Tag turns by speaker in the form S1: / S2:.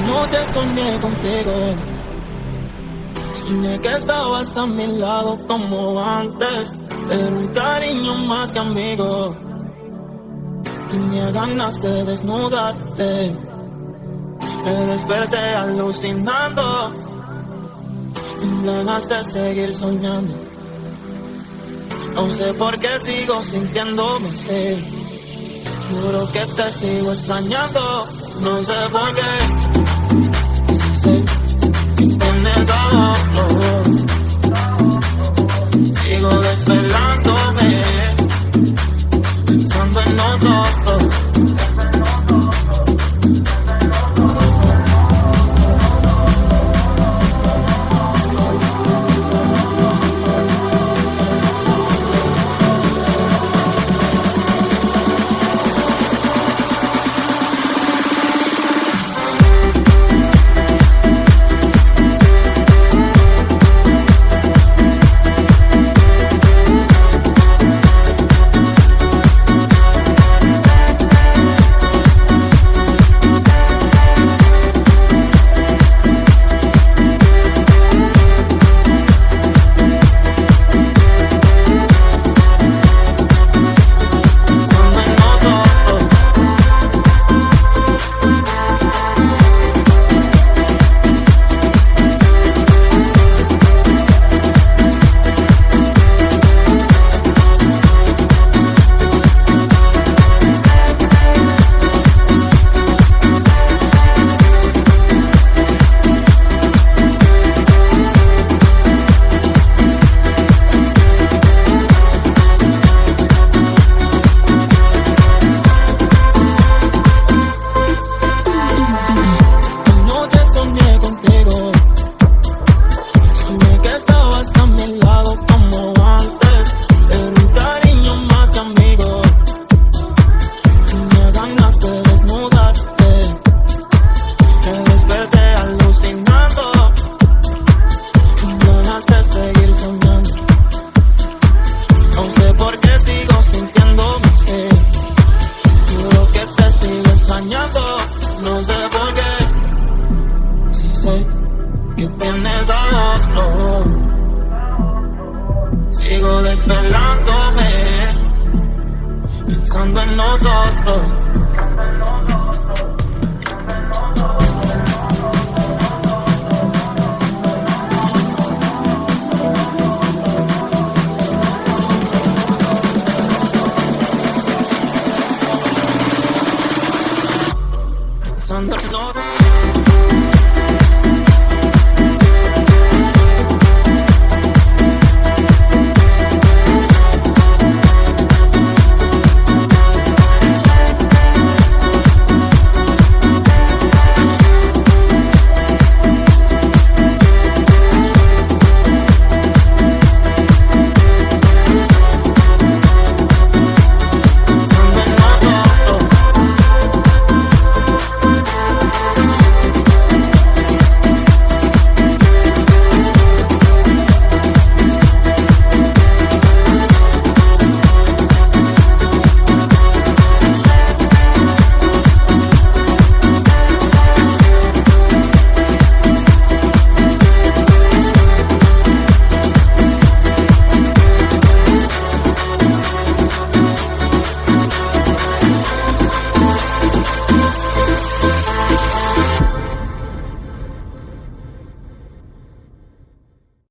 S1: Anoche soñé contigo, soñé que estabas a mi lado como antes, pero un cariño más que amigo. Tenía ganas de desnudarte, me desperté alucinando, con ganas de seguir soñando. No sé por qué sigo sintiéndome así, juro que te sigo extrañando. No sé por qué, sé que tienes a otro. Sigo desvelándome, pensando en nosotros. No sé por qué, sí sé que tienes a otro. Sigo desvelándome, pensando en nosotros. Pensando en nosotros.